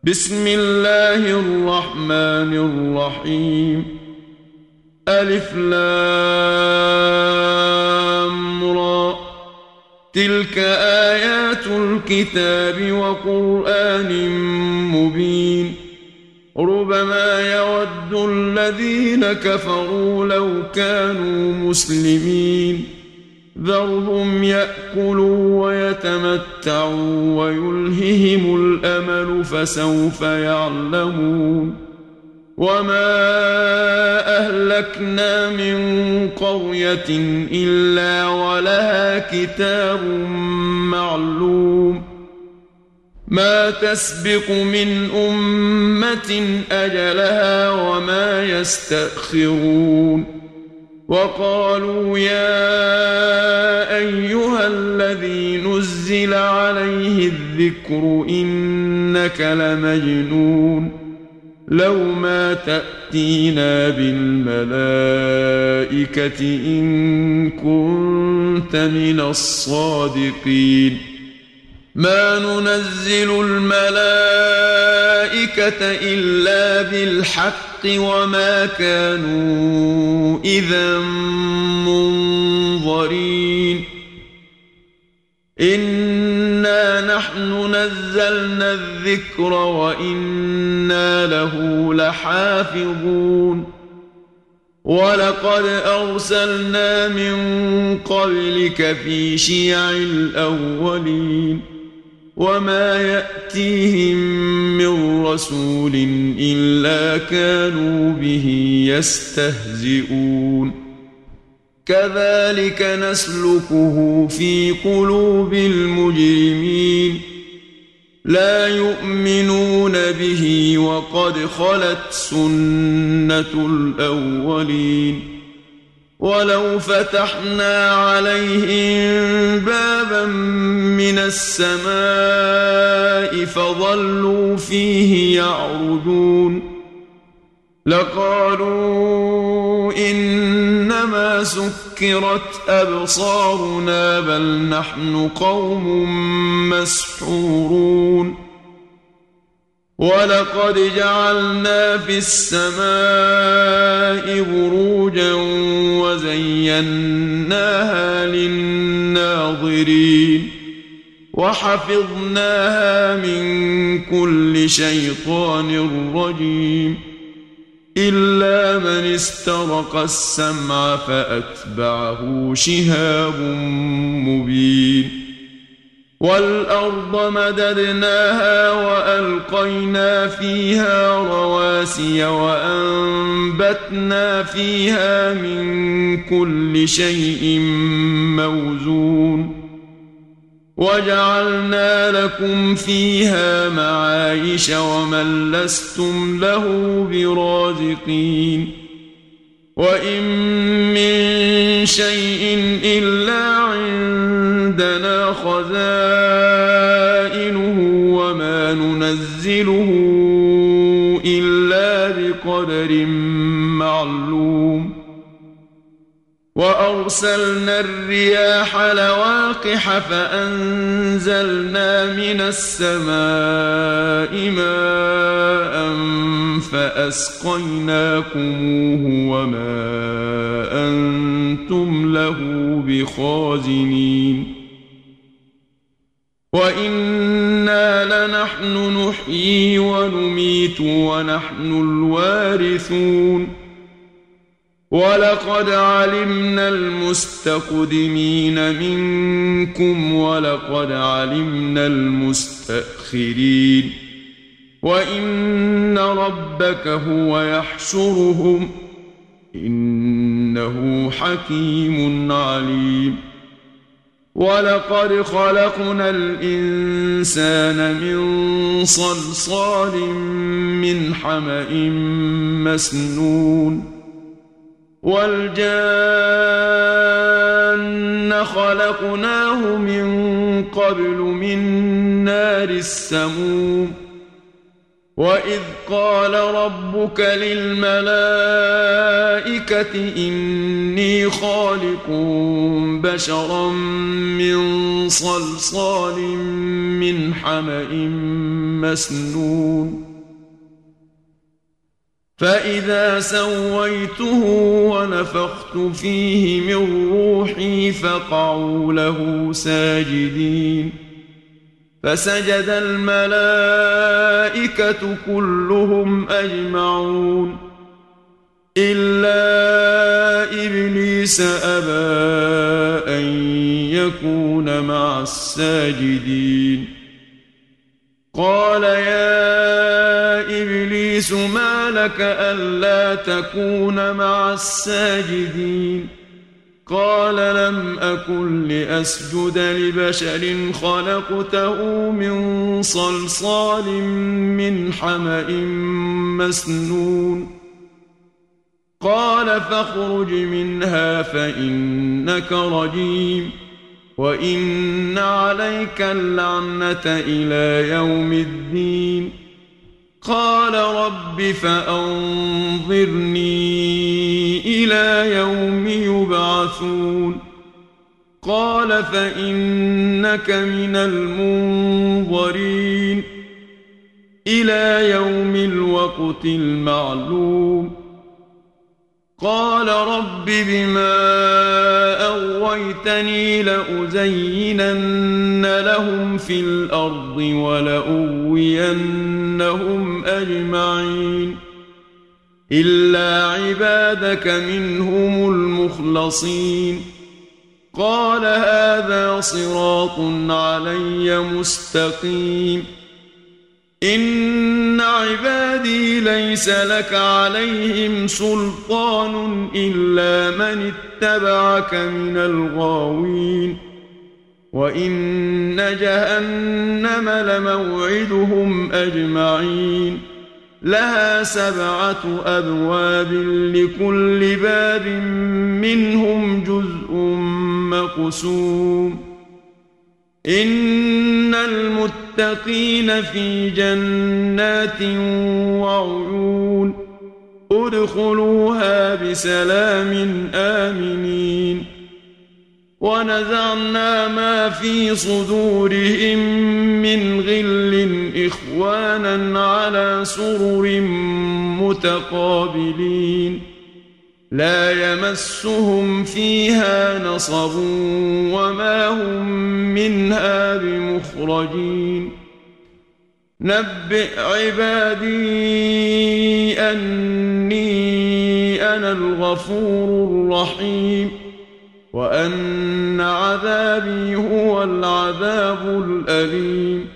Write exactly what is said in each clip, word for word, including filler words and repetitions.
بسم الله الرحمن الرحيم. ألف لام را، تلك آيات الكتاب وقرآن مبين. ربما يود الذين كفروا لو كانوا مسلمين. ذرهم يأكلوا ويتمتعوا ويلههم الأمل فسوف يعلمون. وما أهلكنا من قرية إلا ولها كتاب معلوم. ما تسبق من أمة أجلها وما يستأخرون. وقالوا يا أيها الذي نزل عليه الذكر إنك لمجنون. لو ما تأتينا بالملائكة إن كنت من الصادقين. ما ننزل الملائكة إلا بالحق وما كانوا إذا منظرين. إنا نحن نزلنا الذكر وإنا له لحافظون. ولقد أرسلنا من قبلك في شيع الأولين. وما يأتيهم من رسول إلا كانوا به يستهزئون. كذلك نسلكه في قلوب المجرمين. لا يؤمنون به وقد خلت سنة الأولين. ولو فتحنا عليهم بابا من السماء فظلوا فيه يعرجون لقالوا إنما سكرت أبصارنا بل نحن قوم مسحورون. ولقد جعلنا في السماء بروجا وزيناها للناظرين. وحفظناها من كل شيطان رجيم إلا من استرق السمع فأتبعه شهاب مبين. والأرض مددناها وألقينا فيها رواسي وأنبتنا فيها من كل شيء موزون. وجعلنا لكم فيها معايش ومن لستم له برازقين. وإن من شيء إلا عندنا خزائنه وما ننزله إلا بقدر معلوم. وأرسلنا الرياح لواقح فأنزلنا من السماء ماء فأسقيناكموه وما أنتم له بخازنين. وإنا لنحن نحيي ونميت ونحن الوارثون. ولقد علمنا المستقدمين منكم ولقد علمنا المستأخرين. وإن ربك هو يحشرهم إنه حكيم عليم. ولقد خلقنا الإنسان من صلصال من حمأ مسنون. والجان خلقناه من قبل من نار السموم. وإذ قال ربك للملائكة إني خالق بشرا من صلصال من حمأ مسنون فإذا سويته ونفخت فيه من روحي فقعوا له ساجدين فسجد الملائكة كلهم أجمعون إلا إبليس أبى أن يكون مع الساجدين قال يا إبليس ما لك ألا تكون مع الساجدين قال لم أكن لأسجد لبشر خلقته من صلصال من حمأ مسنون قال فاخرج منها فإنك رجيم وإن عليك اللعنة إلى يوم الدين قال رب فأنظرني إلى يوم يبعثون قال فإنك من المنظرين إلى يوم الوقت المعلوم قال رب بما أغويتني لأزينن لهم في الأرض ولأغوينهم أجمعين إلا عبادك منهم المخلصين قال هذا صراط علي مستقيم إن عبادي ليس لك عليهم سلطان إلا من اتبعك من الغاوين وإن جهنم لموعدهم أجمعين لها سبعة أبواب لكل باب منهم جزء مقسوم إن المتقين في جنات وعيون ادخلوها بسلام آمنين ونزعنا ما في صدورهم من غل إخوانا على سرر متقابلين لا يمسهم فيها نصب وما هم منها بمخرجين نبئ عبادي أني أنا الغفور الرحيم وأن عذابي هو العذاب الأليم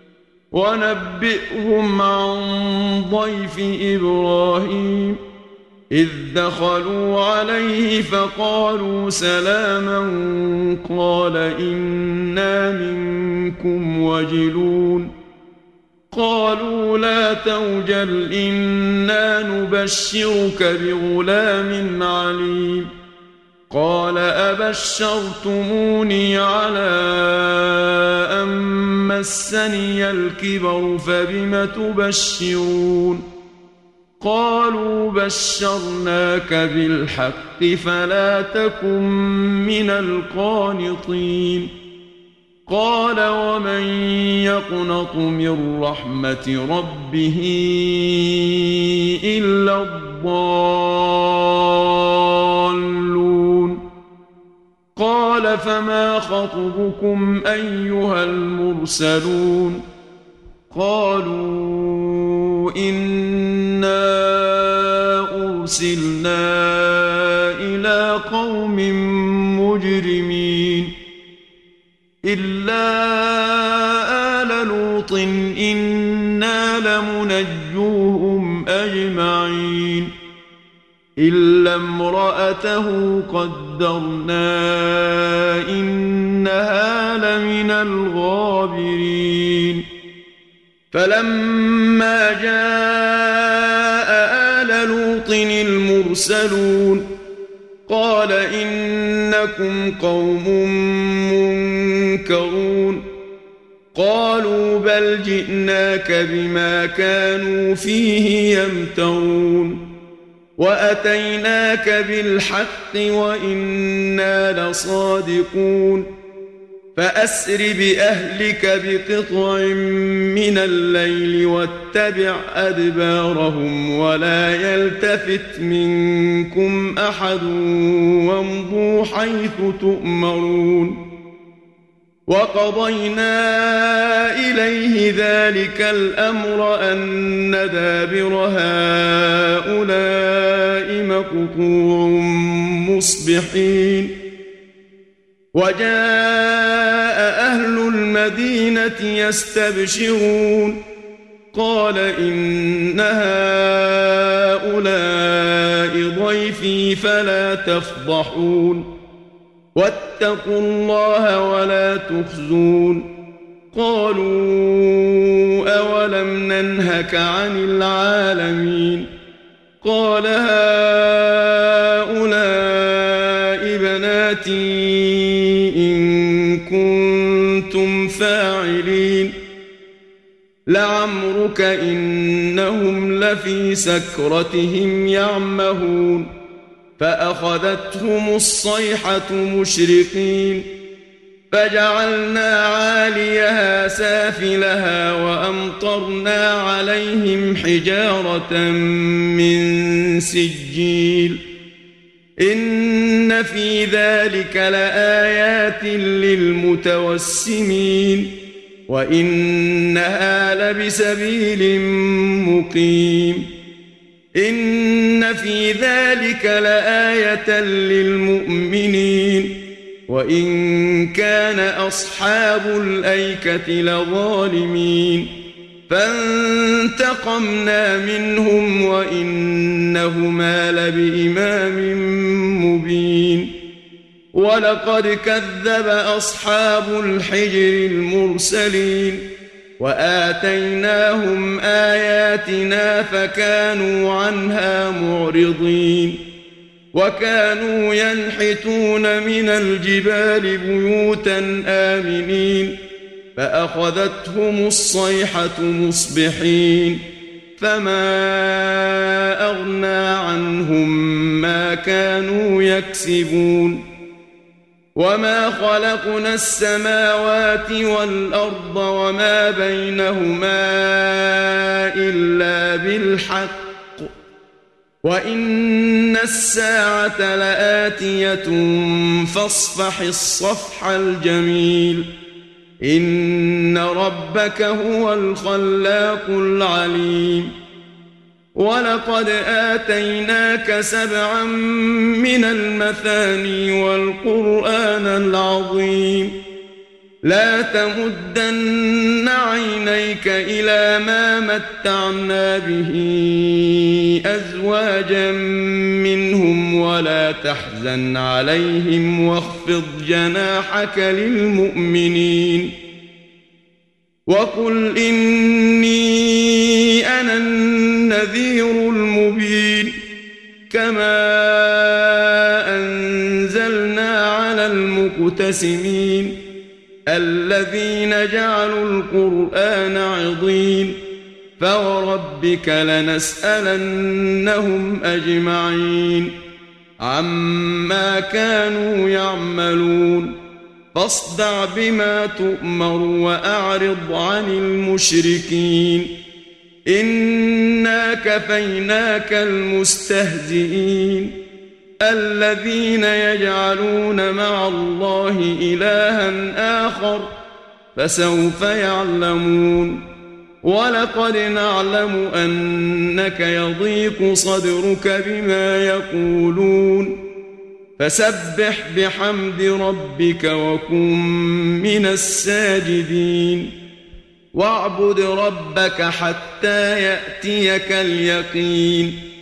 ونبئهم عن ضيف إبراهيم إذ دخلوا عليه فقالوا سلاما قال إنا منكم وجلون قالوا لا توجل إنا نبشرك بغلام عليم قال أبشرتموني على أن مسني الكبر فبم تبشرون قالوا بشرناك بالحق فلا تكن من القانطين قال ومن يقنط من رحمة ربه إلا الضالون قال فما خطبكم أيها المرسلون قالوا إنا أرسلنا إلى قوم مجرمين إلا آل لوط إنا لمنجوهم أجمعين إلا امرأته قدرنا إنها لمن الغابرين فلما جاء آل لوط المرسلون قال إنكم قوم منكرون قالوا بل جئناك بما كانوا فيه يمترون وأتيناك بالحق وإنا لصادقون فأسر بأهلك بقطع من الليل واتبع أدبارهم ولا يلتفت منكم أحد وامضوا حيث تؤمرون وقضينا إليه ذلك الأمر أن دابر هؤلاء مقطوع مصبحين وجاء أهل المدينة يستبشرون قال إن هؤلاء ضيفي فلا تفضحون واتقوا الله ولا تخزون قالوا أولم ننهك عن العالمين قال هؤلاء بناتي إن كنتم فاعلين لعمرك إنهم لفي سكرتهم يعمهون فأخذتهم الصيحة مشرقين فجعلنا عاليها سافلها وأمطرنا عليهم حجارة من سجيل إن في ذلك لآيات للمتوسمين وإنها لبسبيل مقيم إن في ذلك لآية للمؤمنين وإن كان أصحاب الأيكة لظالمين فانتقمنا منهم وإنهما لبإمام مبين ولقد كذب أصحاب الحجر المرسلين وآتيناهم آياتنا فكانوا عنها معرضين وكانوا ينحتون من الجبال بيوتا آمنين فأخذتهم الصيحة مصبحين فما أغنى عنهم ما كانوا يكسبون وما خلقنا السماوات والأرض وما بينهما إلا بالحق وإن الساعة لآتية فاصفح الصفح الجميل إن ربك هو الخلاق العليم ولقد آتيناك سبعا من المثاني والقرآن العظيم لا تمدن عينيك إلى ما متعنا به أزواجا منهم ولا تحزن عليهم واخفض جناحك للمؤمنين وقل إني أنا النذير المبين كما أنزلنا على المقتسمين الذين جعلوا القرآن عضين فوربك لنسألنهم أجمعين عما كانوا يعملون فاصدع بما تؤمر وأعرض عن المشركين إنا كفيناك المستهزئين الذين يجعلون مع الله إلها آخر فسوف يعلمون ولقد نعلم أنك يضيق صدرك بما يقولون فسبح بحمد ربك وكن من الساجدين واعبد ربك حتى يأتيك اليقين